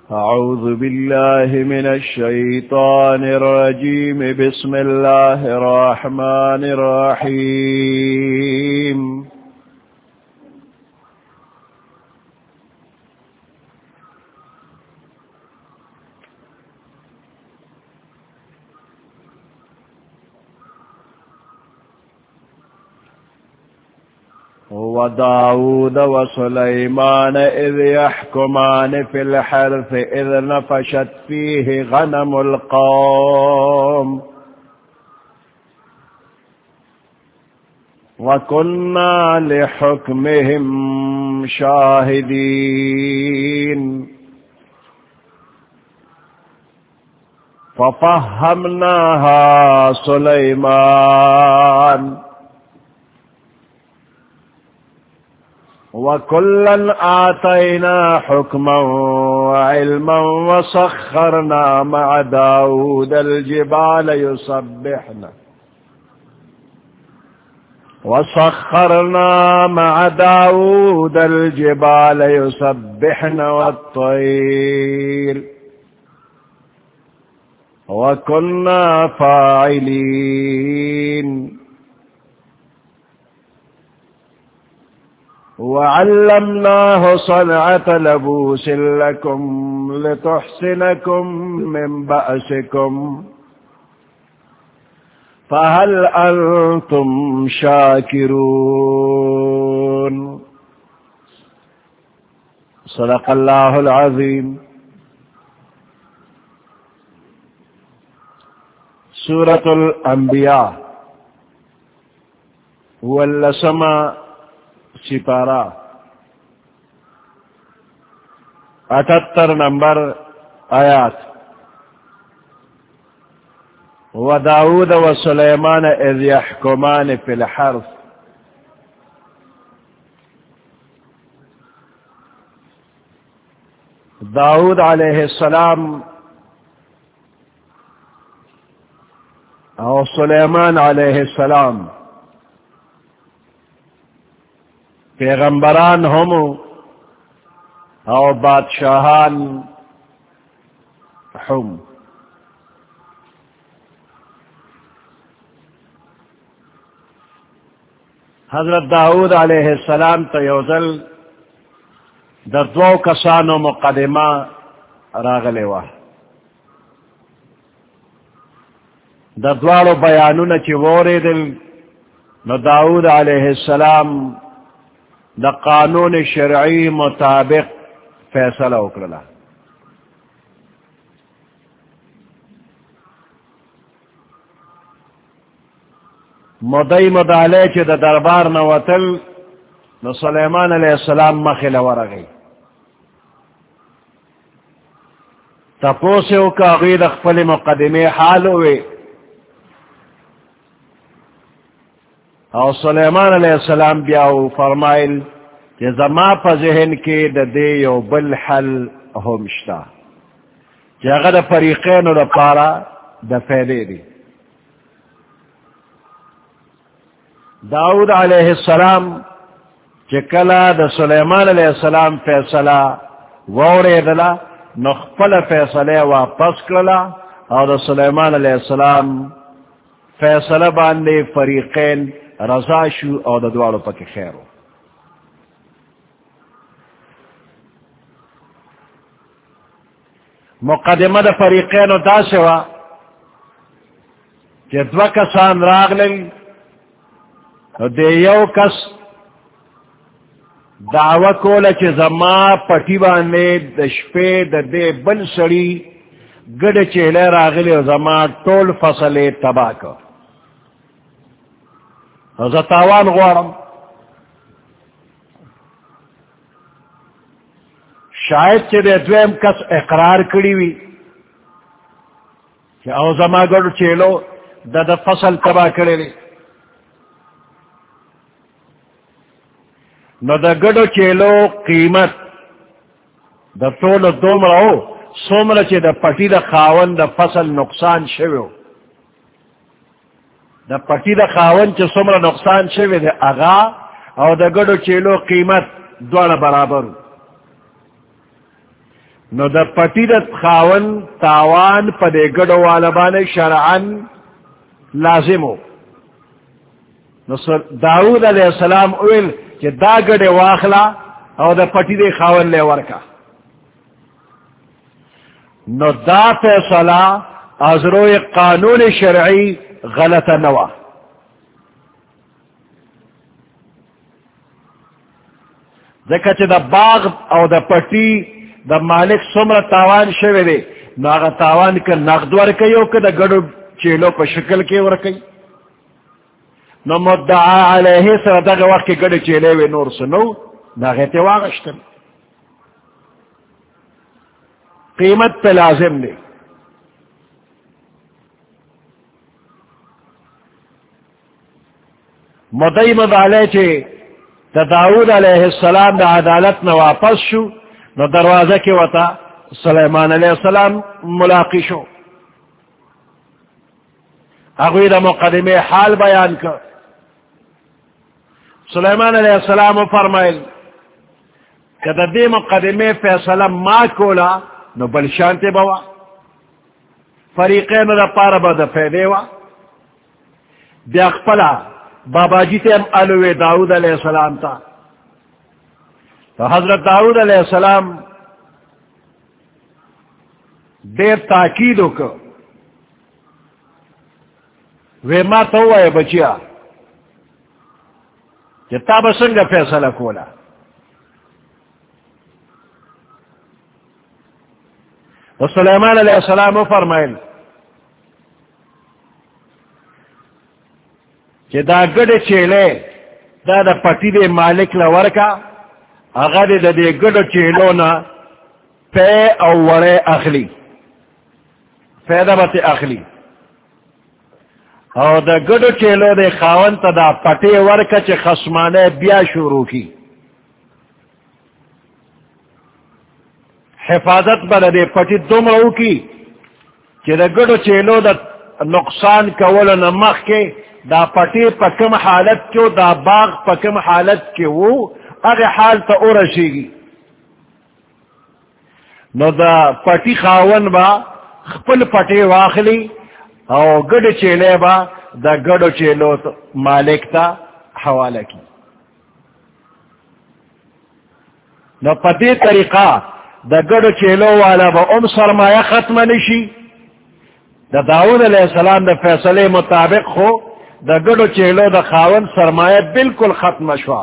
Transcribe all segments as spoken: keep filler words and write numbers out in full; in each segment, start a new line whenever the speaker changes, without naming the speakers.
أعوذ بالله من الشيطان الرجيم. بسم الله الرحمن الرحيم. وداود وسليمان إذ يحكمان في الحرث إذ نفشت فيه غنم القوم وكنا لحكمهم شاهدين ففهمناها سليمان وكلا آتينا حكما وعلما وسخرنا مع داود الجبال يسبحن وسخرنا مع داود الجبال يسبحن والطير وكنا فاعلين وعلمناه صنعة لبوس لكم لتحسنكم من بأسكم فهل أنتم شاكرون؟ صدق الله العظيم. سورة الأنبياء واللسماء سپارہ اٹھتر نمبر آیات. وداود وسليمان إذ يحكمان في الحرث. داود علیہ السلام اور سلیمان علیہ السلام پیغمبران ہم اور بادشاہان ہم. حضرت داود علیہ السلام تیوزل دا دو کسانو مقدمہ راغلے وا. دا دوارو بیانون چی ووری دل نو داود علیہ السلام دا قانون شرعی مطابق فیصلہ اکرلا. مدعی مدعلے چی دا دربار نواتل نو سلیمان علیہ السلام مخیل ورغی تپوسیو کا غید اخفل مقدمی حال ہوئے اور سلیمان علیہ السلام بیاو فرمائل کہ زما پا ذہن کے دا دے یو بل حل ہمشتا کہ اگر دا فریقین دا پارا دا فیدے دی. داود علیہ السلام چکلا دا سلیمان علیہ السلام فیصلہ وورے دلا نخپل فیصلے واپس کرلا اور دا سلیمان علیہ السلام فیصلہ باندے فریقین رضا شو اور دا دوارو پاک خیرو. مقدمہ دا فریقین دا سوا کہ دو کسان راغلل دے یو کس دعوی کولا چی زما پٹی باندے دا شپے دا دے بل سڑی گڑ چیلے راغلی زما طول فصل تباہ کر زتاوان غوارم. شاید چی دے دویم کس اقرار کری وی کہ او زما گڑ چیلو دا دا فصل تباہ کرے لی نو دا گڑو چیلو قیمت دا طول دوم رہو سومر چی دا پٹی دا خاون دا فصل نقصان شویو دا پٹی دا خاون چی سومر نقصان شوی دا اغا او دا گڑو چیلو قیمت دوار برابر. نو دا پٹی دا خاون تاوان پا دے گڑو والبان شرعن لازم ہو. نو داود علیہ السلام اویل کہ دا گڑے واخلا او دا پٹی دے خاون لے ورکا. نو دا فیصلہ ازروی قانون شرعی غلط نوا. دیکھا چھ دا باغ او دا پٹی دا مالک سمر تاوان شوے دے نو آغا تاوان کا نقد ورکی او که دا گڑو چیلو پا شکل کے ورکی. نو مدعا علیہ سر دا وقت کے گڑو چیلے وی نور سنو نا غیتے واغشتن قیمت پہ لازم دے. مدعی مدعلے چھے دا داود علیہ السلام دا عدالت نا واپس شو نو دروازہ کے وطا سلیمان علیہ السلام ملاقی شو. اگوی دا مقدمے حال بیان کر. سلیمان علیہ السلام فرمائل کہ دا دی مقدمے فیصلہ ما کولا نو بل شانتے بوا فریقین دا پارا با دا فیدے وا. دی اقبلا بابا جی تے ام علوے داود علیہ السلام تا. تو حضرت داود علیہ السلام دیر تاکیدو کو وی ما تو ہے بچیا کہ تا بسنگا فیصلہ کولا. تو سلیمان علیہ السلام فرمائل کہ دا گڑ چیلے دا دا پٹی دے مالک لورکا اگر دا دے گڑ چیلو نا پے او ورے اخلی فیدہ بات اخلی او دا گڑ چیلو دے خاون تا دا پٹی ورکا چے خسمانے بیا شروع کی. حفاظت بنا دے پٹی دم رو کی چے دا گڑ چیلو دا نقصان کولو نمخ کے دا پٹی پا کم حالت کیو دا باغ پا کم حالت کیو اگر حال تا ارشی گی. نو دا پٹی خاون با خپل پٹی واخلی او گڑ چیلے با دا گڑ چیلو مالک تا حوالہ کی. نو پتی طریقہ دا گڑ چیلو والا با ام سرمایہ ختم نشی. دا داود علیہ السلام دا فیصلے مطابق خو دا گڑو چیلو دا خاون سرمایہ بالکل ختم شوا.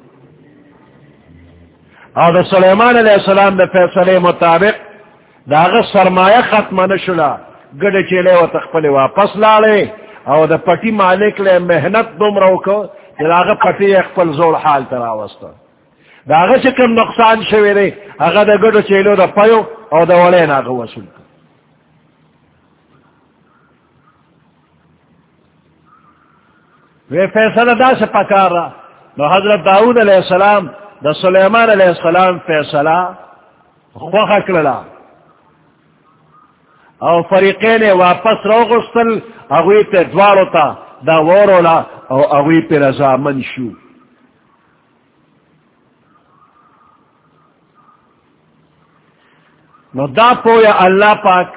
اور دا سلیمان علیہ السلام دا فیصلے مطابق دا غا سرمایہ ختم نشلا. گڑ چیلے و تخپلے واپس لالے اور دا پٹی مالک لے محنت دم روکو دا غا پٹی اخپل زور حال تراوستا. دا غا چکم نقصان شوی دے اغا دا گڑو چیلو دا پیو اور دا ولین آغا وصول کر. وہ فیصلہ دا سے پکار رہا. نو حضرت داود علیہ السلام دا سلیمان علیہ السلام فیصلہ خوخ کرلا او فریقین واپس رو غسل اگوی پہ دوارو تا دا ورولا او اگوی پہ رضا منشو. نو دا پویا اللہ پاک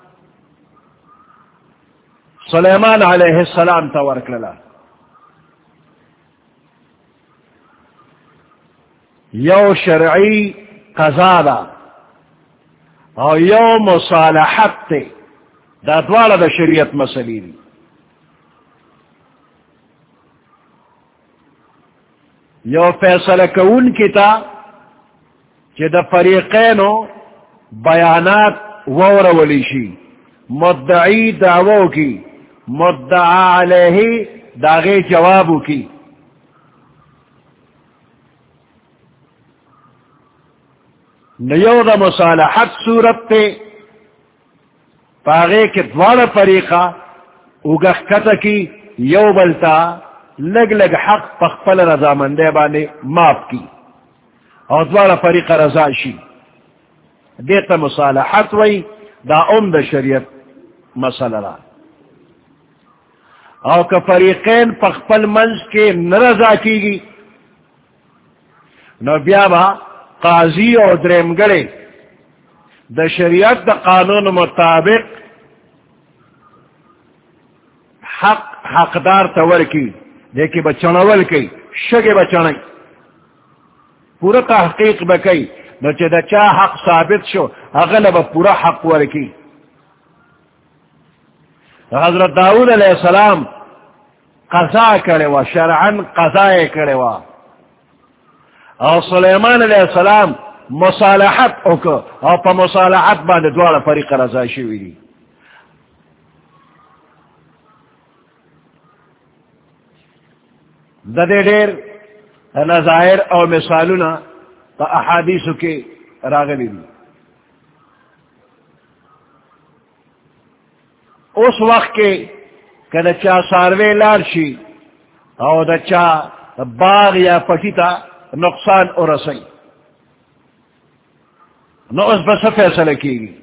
سلیمان علیہ السلام تا ورکللا. یو شرعی قضا دا او یو مصالحت تے دا دوارا دا شریعت مسئلی دی. یو فیصلہ کون کی تا کہ دا فریقینو بیانات وور ولیشی مدعی دعوو کی مدعا علیہ داغی جوابو کی. نیو دا مصالحت صورت تے پاغے کے دوارا فریقہ اگخ کتا کی یو بلتا لگ لگ حق پخپل رضا مندے بانے ماپ کی اور دوارا فریقہ رضا شی. دیتا مصالحت وی دا ام دا شریعت مسئلہ را. اور کہ فریقین پخپل منز کے نرضا کی گی نو بیابا قاضی اور درم گڑے دا شریعت دا قانون مطابق حق حقدار تور کی دیکھیں بچنول کی شگے بچنائی پورا تحقیق بکی نو چه دا چا حق ثابت شو اغلب پورا حق ورکی. حضرت داؤد علیہ السلام قضا کرے وا شرعن قضا کرے وا اور سلیمان علیہ السلام مصالحت اوکو اور پا مصالحت بعد دوارا فریق رضا شوی دی. دا دے دیر نظائر اور مثالنا پا احادیثو کے راغلی دی. اس وقت کے کہ دا چا ساروے لارشی او دا چا باغ یا پٹی تا نقصان اور رسی نو اس بس فیصلہ کی گی.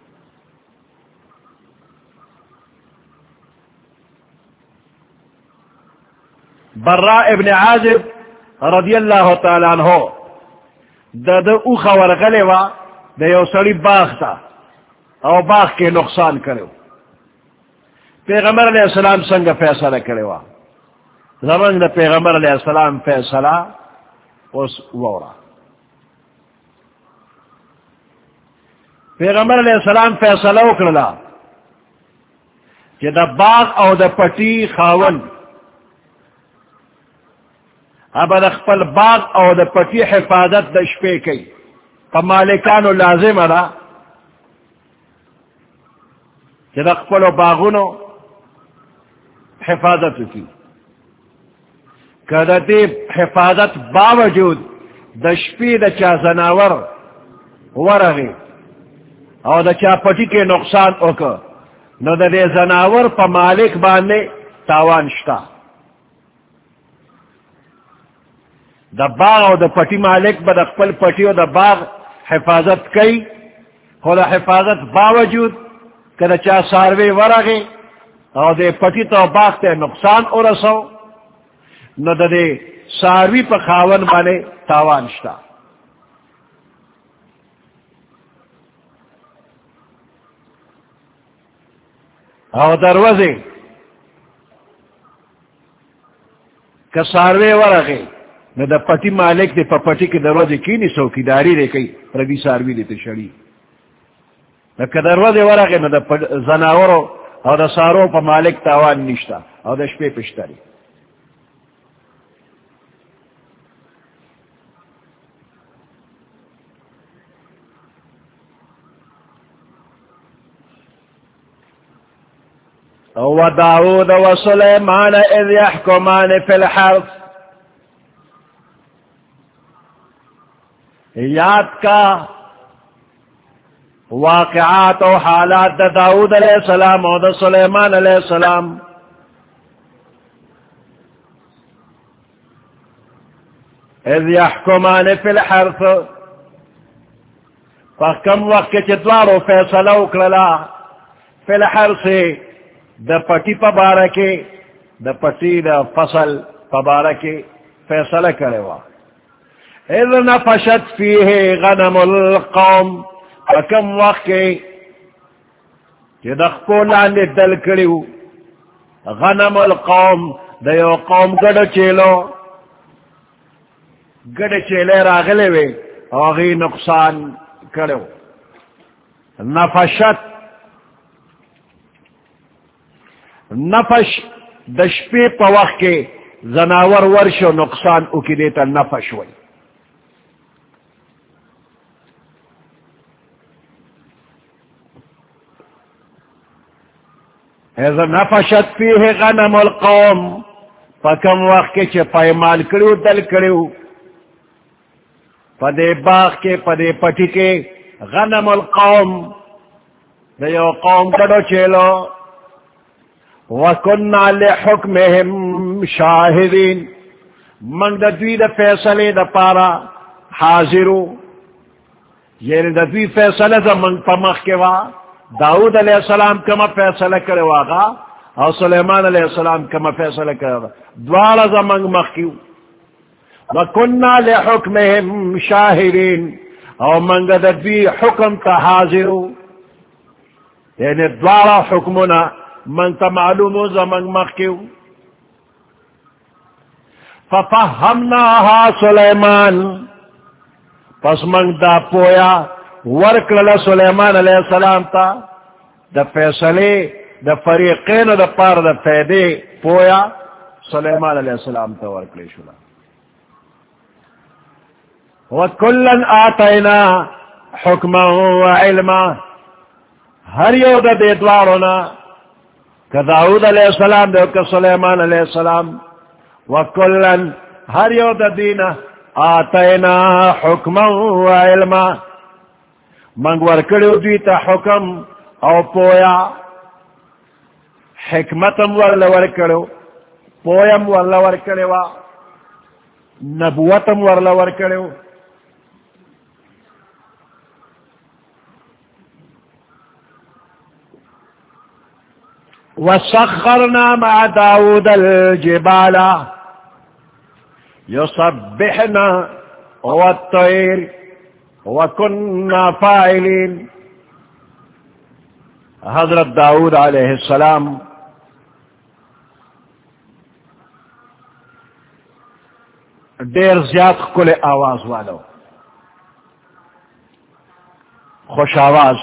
براء ابن عازب رضی اللہ تعالیٰ عنہ دا دا اوخا ورغلے وا دا یو سڑی باغ تا او باغ کے نقصان کرے. پیغمبر علیہ السلام سنگ فیصلہ کرے وا زمان دا پیغمبر علیہ السلام فیصلہ اس وورا. پیغمبر علیہ السلام فیصلہ اکرلا کہ دا باغ او دا پٹی خاون اب دا خپل باغ او دا پٹی حفاظت دا شپے کی پا مالکانو لازم را کہ دا خپل باغونو حفاظت کی. کہ دا دی حفاظت باوجود دا شپی دا چا زناور ورغی او دا چا پٹی کے نقصان اوکا نو دا دے زناور پا مالک باندے تاوان شتا. دا باغ او دا پٹی مالک با دا خپل پٹی او دا باغ حفاظت کئی خود حفاظت باوجود کہ دا چا ساروے ورغی او دے پٹی تو باغ تے نقصان او رسو نو دا دے ساروی پا خاون باندے تاوان شتا. او دروازے کہ ساروے ورغی نو دا پٹی مالک دے پا پٹی کے دروازے کی نی سوکی داری دے کئی ربی ساروی دے تے شڑی نو کہ دروازے ورغی نو دا زناورو او دا سارو پا مالک تاوان نشتا او دا شپے پشتا دی. وداود وسليمان إذ يحكمان في الحرث یاد کا واقعات و حالات دا داود علیہ السلام و دا سلیمان علیہ السلام. اذ يحكمان في الحرث فکم وقت چتوارو فیصلہ اکرلا فی الحرث دا پٹی پا بارکے دا پٹی دا فصل پا بارکے فیصلہ کرے وا. اذ نفشت فیہ غنم القوم فکم وقت چی دخپو لاندے دل کریو غنم القوم دا یو قوم گڑ چیلو گڑ چیلے راغلے وے آغی نقصان کرو. نفشت نفش دشپے پا وقت کے زناور ورش و نقصان اکی دیتا نفش ہوئی. ایزا نفشت فیہ غنم القوم فکم وقت کے چھ پائمال کریو دل کریو پدے باغ کے پدے پٹی کے غنم القوم دیو قوم کڑو چیلو وَكُنَّا لِحُكْمِهِمْ شَاهِدِينَ من دا دوی دا فیصلے دا پارا حاضرو یعنی دا دوی فیصلہ دا من پا مخ کے وا داود علیہ السلام کما فیصلہ کرے واغا اور سلیمان علیہ السلام کما فیصلہ کرے واغا دوارا دا من مخ کیو. وَكُنَّا لِحُكْمِهِمْ شَاهِدِينَ او منگ دوی حکم تا حاضرو، یعنی دوارا حکمنا من تا معلومو زمنگ مخیو. ففهمناها سلیمان، پس منگ دا پویا ورکل سلیمان علیہ السلام تا دا فیصلے دا فریقین دا پار دا فیدے پویا سلیمان علیہ السلام تا ورکلے شلا. وَكُلًّا آتَيْنَا حُكْمًا وَعِلْمًا، ہر یو دا دیدوارونا کہ داود علیہ السلام دے کہ سلیمان علیہ السلام، وَكُلًّا ہر یو دا دینا آتَيْنَا حُكْمًا وَعِلْمًا، منگ ورکڑیو دیتا حکم او پویا، حکمتم ورل ورکڑیو، پویم ورل ورکڑیو، نبوتم ورل ورکڑیو. وسخرنا مع داود الجبال يصبحنا والطير وكنا فاعلين. حضرت داود علیہ السلام دیر زیاد کل آواز والو، خوش آواز،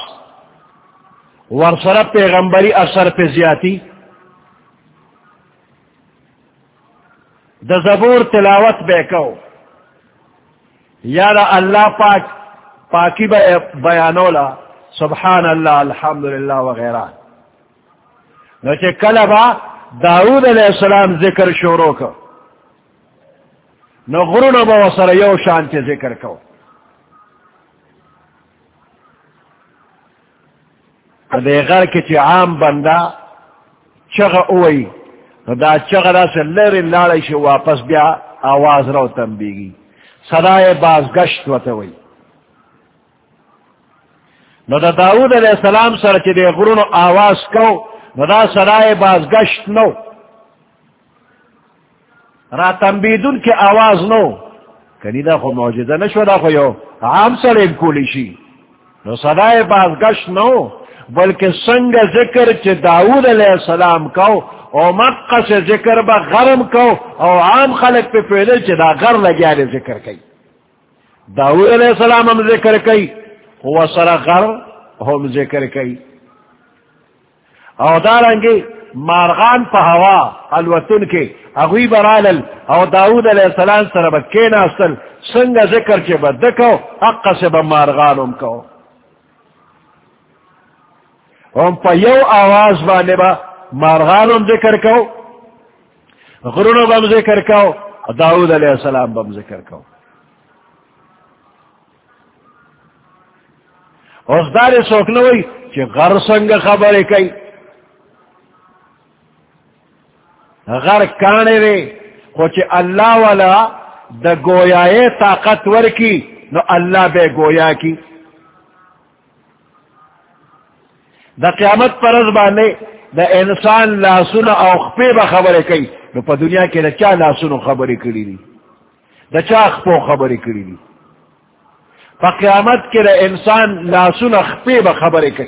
ورسر پیغمبری اثر پہ زیادی، دا زبور تلاوت بے کو، یا دا اللہ پاک پاکی بیانولا، سبحان اللہ الحمدللہ وغیرہ. نوچے کلبا داود علیہ السلام ذکر شروع کو، نو غرون با وصر یو شانتی ذکر کو. دے غر کے چی عام بندہ چغ اوئی، دا چغ دا سے لر لارش واپس بیا آواز رو تنبیگی، صدای بازگشت وطوئی. نو دا داود علیہ السلام سر چی دے غرون آواز کو، نو دا صدای بازگشت نو، را تنبیدون کی آواز نو، کنی دا خو موجودہ نشو، دا خو یو عام سر انکولی شی، نو صدای بازگشت نو، بلکہ سنگ ذکر چ داود علیہ السلام کو او مکہ سے ذکر با غرم کو او عام خلق پہ پیدل چ دا غر لگیا لے ذکر کئی. داود علیہ السلام ہم ذکر کئی، ہوا سر غر ہم ذکر کئی. او دارنگی مارغان پہ ہوا الوطن کے اغوی برالل او داود علیہ السلام سر بکین اصل سنگ ذکر چ بدکو اقا سے با مارغانم کو. ہم پا یو آواز بانے با مارغانم ذکر کو، غرونو بم ذکر کو، داود علیہ السلام بم ذکر کو. اس داری سوکنوئی چی غر سنگ خبر کئی، غر کانے رے خو چی اللہ والا دا گویائے طاقتور کی، نو اللہ بے گویا کی. دا قیامت پر از بانے دا انسان لاسون او خپے با خبر کئی، نو پا دنیا کے دا چا لاسون خبری کری دی، دا چا خپو خبری کری دی. پا قیامت کے دا انسان لاسون خپے با خبر کئی،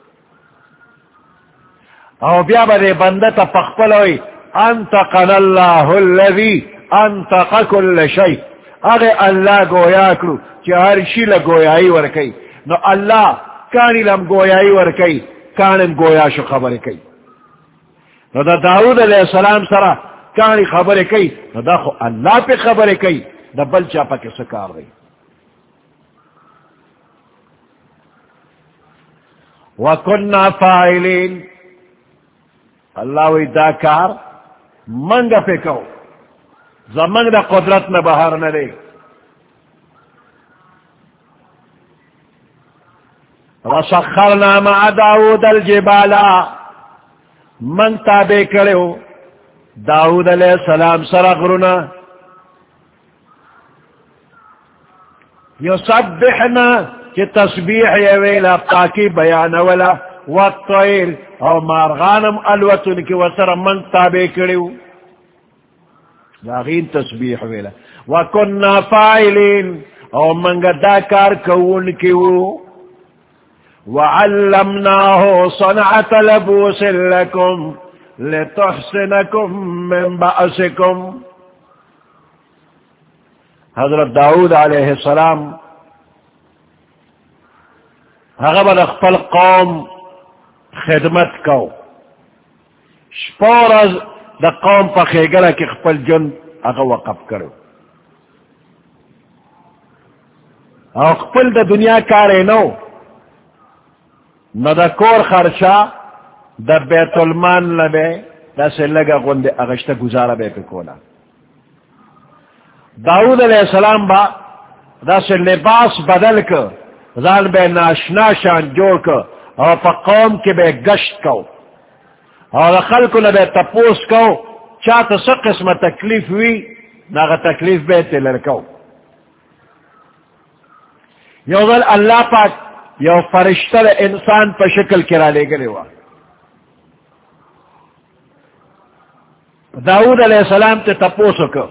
او بیا با دے بندتا پخپلوئی انتقن اللہ اللذی انتق کل شئی، اگے اللہ گویا کرو چی ہر شی لگویائی ورکی، نو اللہ کانی لم گویائی ورکی، کانم گویا شو خبر کئی. نو دا داود علیہ السلام سرا کانی خبر کئی، نو دا خو اللہ پہ خبر کئی، دا بل چاپا کے سکار رہی. وَكُنَّا فَاعِلِينَ، اللہ وی دا کار منگا پہ کہو، زمانگ دا قدرت نہ بہار نہ دے. وسخرنا مع داود الجبال، من تابع کرو داود علیہ السلام سرغرنا، یسبحنا کہ تسبیح یویلا پاکی بیان ولا، والطیر او مارغانم الوتن کی وسر من تابع کرو لاغین تسبیح ویلا. وکننا فاعلین، او منگا دا کار کون کیو وعلمناه صنعت لبوس لکم لتحسنکم من بأسکم. حضرت داؤد علیہ السلام هغه د خپل قوم خدمت کو شپور از د قوم په خېګړه کې خپل جن هغه وقف کړو او خپل د دنیا کار نو نو د کور خرچا د بیت المال لبه داسې لګه غونډه اغشته گزاره به کولا. داؤد علیہ السلام با داسې لباس بدل کر ځان به ناشنا شان جوړ کر او په قوم کې به گشت کو اور خلق نے بے تپوس کو چاہتا سا قسم تکلیف ہوئی ناغا تکلیف بے تلر کو. یو ذل اللہ پاک یو فرشتر انسان پر شکل کرا لے گلے ہوا. داؤد علیہ السلام تے تپوسو کو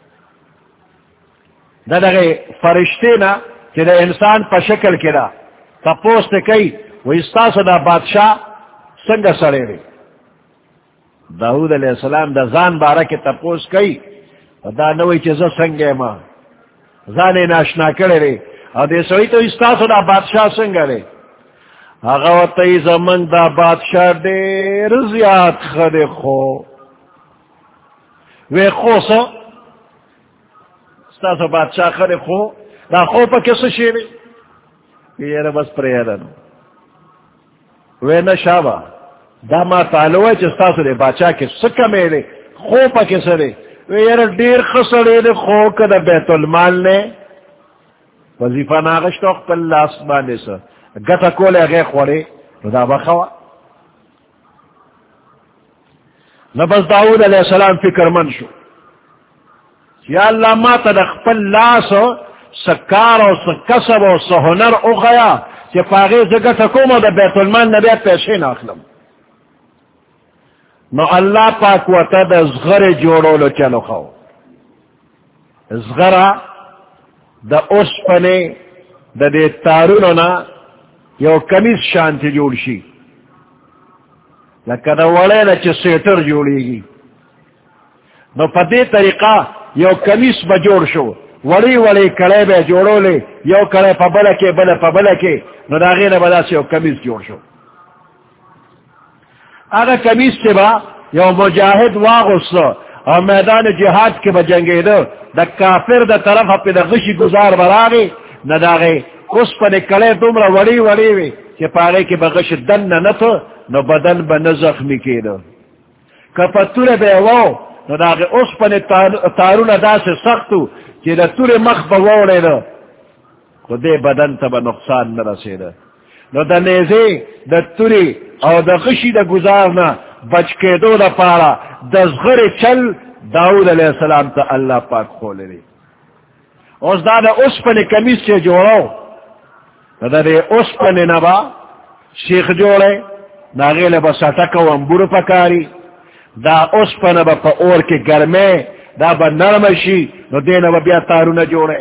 دا دا غی فرشتے نا کہ دا انسان پر شکل کرا تپوس تے کئی وہ استاسو دا بادشاہ سنگا سڑے رہے. داؤد علیہ السلام دا زان بارا کے تپوس کئی دا نوی چیزا سنگے ما زانے ناشنا کرے رے اور دے سوئی تو استاسو دا بادشاہ سنگا رے اغاوتی زمن دا بادشاہ دیر زیاد خد خو وے خو سو استاسو بادشاہ خد خو دا خو پا کسو شیرے یہ بس پریدن وے نشابہ دا ما تعلوه چه ستاسو دے باچا کے سکا میرے خو پا کسا دے ویر دیر خسرے دے خو کدا بیت المال نے وظیفہ ناغشتو اقبل لاس باندے سا گتا کولے غیر خوڑے دا بخوا. نبس داؤد علیہ السلام فکر من شو یا اللہ ما تا دا اقبل لاس سکار و سکسب و سہنر اغیا چه پاگے زگتا کوما دا بیت المال نبی پیسے ناخلم. نو اللہ پاک وطا دا زغر جوڑو لو چلو خو زغرہ دا اس پنے دا دے تارونو نا یو کمیز شانتی جوڑ شی لکہ دا وڑے نا چی سیٹر جوڑی گی. نو پا دے طریقہ یو کمیز با جوڑ شو وڑی وڑی کڑے بے جوڑو لے یو کڑے پا بلکے بلے پا بلکے نو دا غیر بدا سے یو کمیز جوڑ شو. اگر کمیز سے با یو مجاہد واغس اور میدان جہاد کے بجنگے دو دا کافر دا طرف اپی دا غشی گزار براغی نہ داغے اس پا نکلے تمرا وڑی وڑی وی کہ پاگے کی بغش دن نتو نو بدن با نزخمی کی دو کپا تور بے وو نو داغے اس پا تارون دا سے سختو کہ دا تور مخ با ووڑے دو خودے بدن تا با نقصان نرسے دو. نو دا نیزے دا توری او دا غشی دا گزارنا بچ کے دو دا پارا دا زغر چل داؤد علیہ السلام تا اللہ پاک کھولے دی. اس دا دا اس پنے کمیز سے جوڑو دا دے اس پنے نبا شیخ جوڑے ناغیل با سٹکا و امبور پکاری دا اس پنے با پا اور کے گرمے دا با نرمشی نو دینا با بیا تارو نا جوڑے.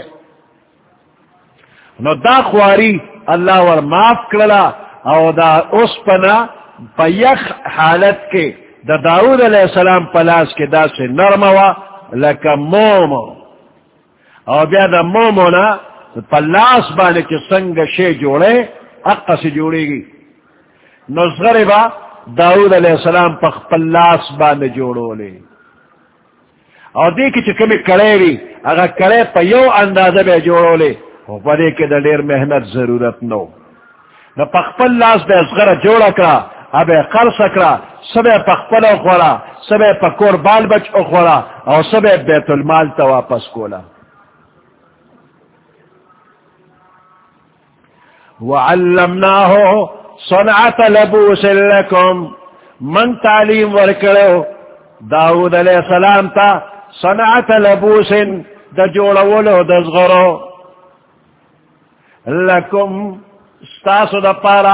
نو دا خواری اللہ ور معاف کرلا او دا اس پنا پا یک حالت کے دا داؤد علیہ السلام پلاس کے دا سے نرموا لکا مومو او بیا دا مومو نا پلاس بانے کے سنگ شے جوڑے اقا سے جوڑے گی. نصغر با داؤد علیہ السلام پا پلاس بانے جوڑو لے او دیکھی چکمی کڑے بھی اگر کڑے پا یو اندازہ بے جوڑو لے پدے کے دا دیر محنت ضرورت نو نہ پخپل لاس بے اصغر جوڑا کرا اب قرص کرا سب پخپل اخورا سب پکور بال بچ اخورا اور سب بیت المال تا واپس کولا. وعلمناه صنعت لبوس لکم من تعلیم ورکڑو داؤد علیہ السلام تا صنعت لبوس دا جوڑا ولو دا زغرو لکم ستاسو دا پارا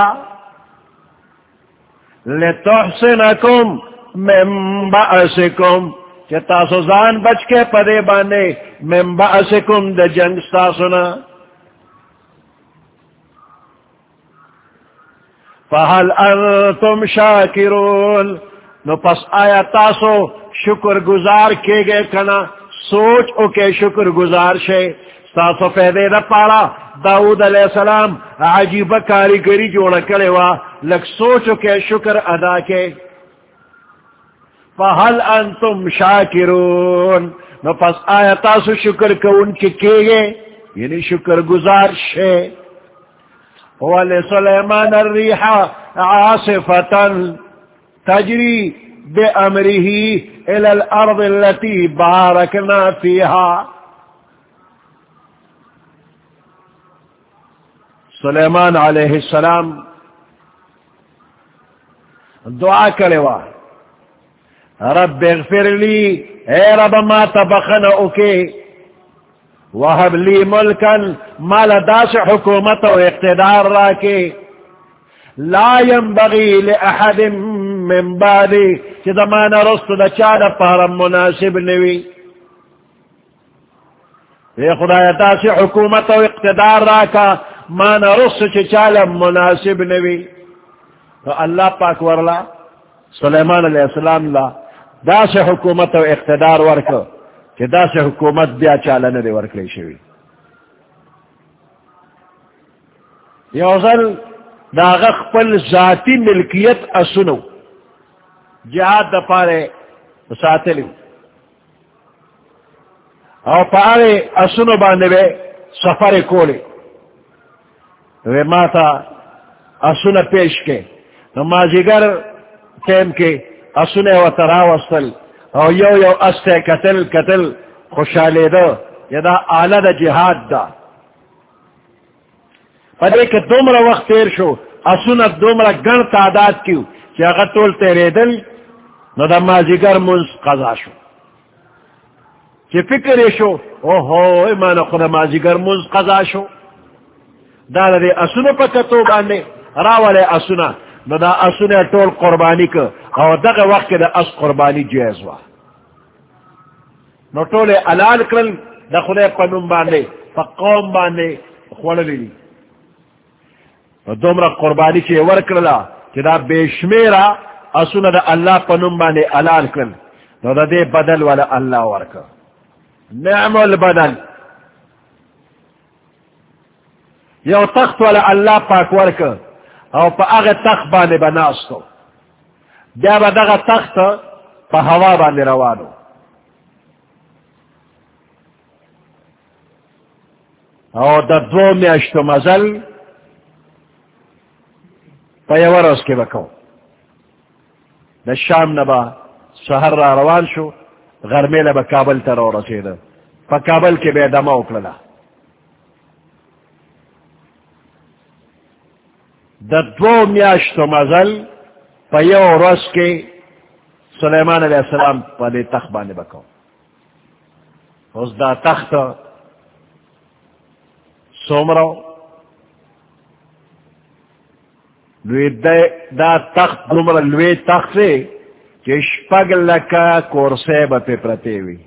لتحسنکم من بأسکم کہ تاسو زان بچ کے پدے بانے من بأسکم دا جنگ ستاسونا فهل انتم شاکرون نو پس آیا تاسو شکر گزار کے گئے کنا سوچ او کے شکر گزار شے تاسو فیدے دا پارا داود علیہ السلام عجیب کاریگری جوڑا کرے وا لگ سوچ او کے شکر ادا کے فهل انتم شاکرون نو پس آیا تاسو شکر کو ان کے کے گئے یعنی شکر گزار شے وَلِسُلَيْمَانَ الرِّيحَ عَاصِفَةً تَجْرِي بِأَمْرِهِ إِلَى الْأَرْضِ الَّتِي بَارَكْنَا فِيهَا سلیمان علیہ السلام دعا کرے وا رب اغفر لی اے رب ما تبخن اوکے وہب لی ملکن مال داس حکومت و اقتدار راکے لا ينبغی لأحد من بعدی چی زمان رست دا چادا پارم مناسب نوی اے خدای داس حکومت و اقتدار راکا مانا رست چی چالا مناسب نوی تو اللہ پاک ورلا سلیمان علیہ السلام لا داس حکومت و اقتدار ورکا کہ دا سے حکومت بیا چالا ندے ورکلی شوی یوزل دا غق پل ذاتی ملکیت اسنو جہاد دا پارے ساتلیو او پارے اسنو باندے بے سفر کولے وے ماتا اسنو پیش کے نمازیگر تیم کے اسنو و تراوستل او یو یو استے قتل قتل خوشحالے دو یا دا آلہ دا جہاد دا پدے کہ دومرا وقت تیر شو اسونت دومرا گن تعداد کیو چی اگر طول تیرے دل نو دا مازیگر منز قضا شو چی فکر شو او ہو ایمان خود مازیگر منز قضا شو دا دا دے اسونو پا کتو باندے راولے اسونا نو دا اسونا طول قربانی که او دغه وقت دا اس قربانی جائز وا نو طول علال کرل دا خدای پنم باندے پا قوم باندے خوڑلی لی دومرا قربانی چی ورکرلا چی دا بیشمیرا اسونا دا اللہ پنم باندے علال کرل نو دا دے بدل والا اللہ ورکر نعم البدل یو تخت والا اللہ پاک ورکر او پا اغا تخت باندے بناستو بیا با دغا تخت پا ہوا باندے روانو او دا دو میاشتو مزل پا یو روز کے بکو دا شام نبا سہر را روان شو غرمیل با کابل تا رو رسیده پا کابل کے بے دما اکللا دا دو میاشتو مزل پا یو روز کے سلیمان علیہ السلام پا دے تخت بانے بکو اس دا تخت سومرو لوی دا تخت دومرا لوی تخت سے کہ شپگ لکا کورسے با پی پرتے ہوئی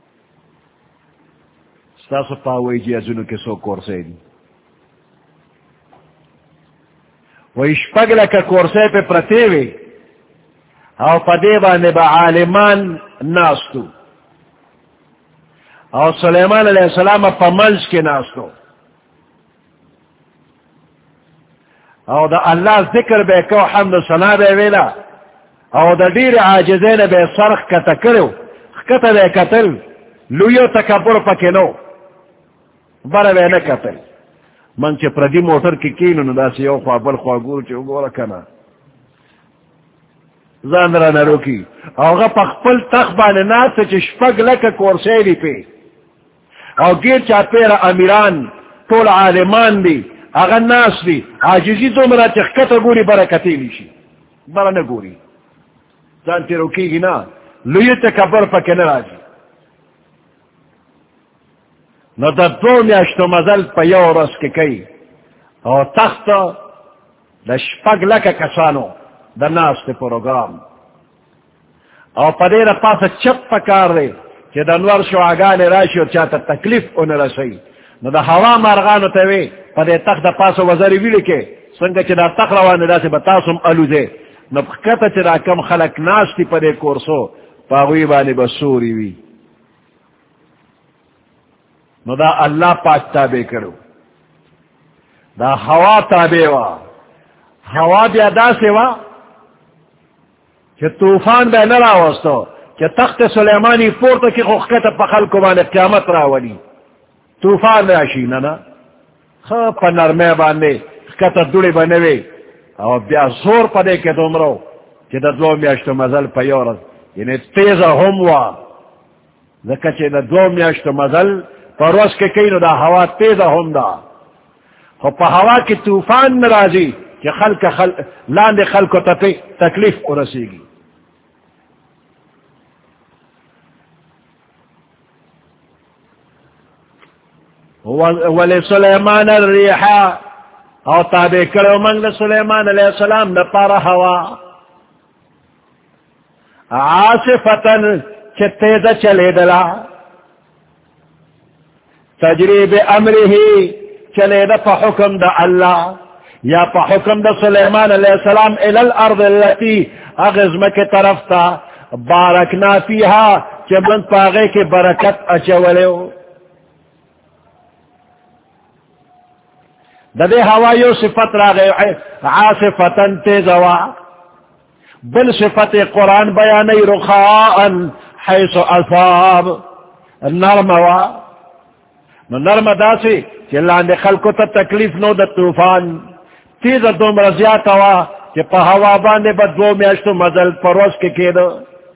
ستاسو پاوئی جی ازنو کسو کورسے دی وہ شپگ لکا کورسے پی پرتے ہوئی او پا دے بانے با عالمان ناستو او سلیمان علیہ السلام پا منز کے ناستو او دا اللہ ذکر بے کو حمد سنا بے ویلا او دا دیر عاجزین بے سرخ کتا کرو کتا بے قتل لویو تکبر پکنو برا بے نکتل من چه پردی موٹر کی کینو ندا سی یو خواه بل خواه گورو چه گورا کنا زان را نرو کی او غا پا خپل تخبان ناس چه شپگ لکا کورسیلی پی او گیر چا پیر امیران طول عالمان دی اگر ناس دی عاجزی دو مرا چخکتا گوری برکتی لیشی برا نگوری زانتی روکی گی نا لوی تکبر پکن راجی نو دا دو میاشتو مزل پا یو رس کے کئی او تخت دا شپگ لکا کسانو دا ناس تی پروگرام او پا دیر پاس چپ پکار دے چی دا نور شو آگان راشی و چاہتا تکلیف ان رسی نو دا ہوا مارغانو تاوی پا دے تخت دا پاس وزاری ویلی کے سنگا چدا تقروان دا سے بتاسم علو دے نبخکتا چدا کم خلق ناستی پدے کورسو پاغوی بانی بسوری وی نو دا اللہ پاک تابع کرو دا ہوا تابع وا ہوا بیا دا سے وا کہ طوفان بے نرا وستو کہ تخت سلیمانی پورتا کی خوخکتا پخل کو بانے قیامت راولی طوفان راشی نا خب نرمے باندے کتا دوڑی بنوی او بیا زور پدے کے تمرو کہ دا دو میاشتو مزل پیورد یعنی تیزا ہم وا دکا چی دا دو میاشتو مزل پروس کے کئی نو دا ہوا تیزا ہم دا خو پا ہوا کی طوفان نرازی کہ خلق خلق لاند خلق تا تکلیف ارسی گی ولی سلیمان الریحا او تابع کرو منگ سلیمان علیہ السلام دا پارا ہوا عاصفتن چھ تیزا چلے دلا تجریب امری ہی چلے دا پا حکم دا اللہ یا پا حکم دا سلیمان علیہ السلام الالارض اللتی اغزم کے طرف تا بارکنا فیہا چھ من پاغے کے برکت اچولیو دا دے ہوایو صفت را گئے عاصفتن تیزوا بل صفت قرآن بیانی رخاءن حیث الفاب نرموا نرم دا سی کہ لاندے خلقو تا تکلیف نو دا طوفان تیز دوم رضیات ہوا کہ پا ہوا باندے با دو میاشتو مزل پروس کے کیدو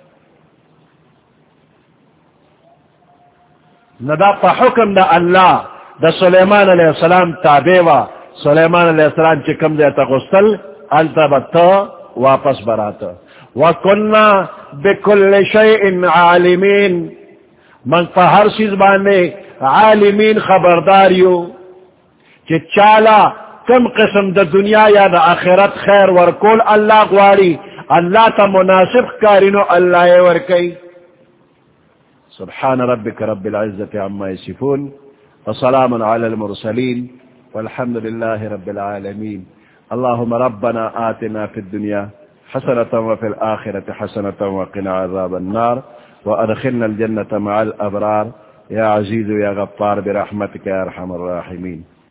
ندا پا حکم دا اللہ دا سلیمان علیہ السلام تابع وا سلیمان علیہ السلام چکم دے تغسل انتا بتا واپس براتا وکننا بکل شیئن عالمین من پا ہر چیز باندے عالمین خبرداریو کہ چالا کم قسم دا دنیا یا دا آخرت خیر ورکول اللہ غواری اللہ تا مناسب کارینو اللہ ورکی سبحان ربک رب العزت عما یصفون وسلام على المرسلين والحمد لله رب العالمين اللهم ربنا آتنا في الدنيا حسنة وفي الآخرة حسنة وقنا عذاب النار وأدخلنا الجنة مع الأبرار يا عزيز يا غفار برحمتك يا أرحم الراحمين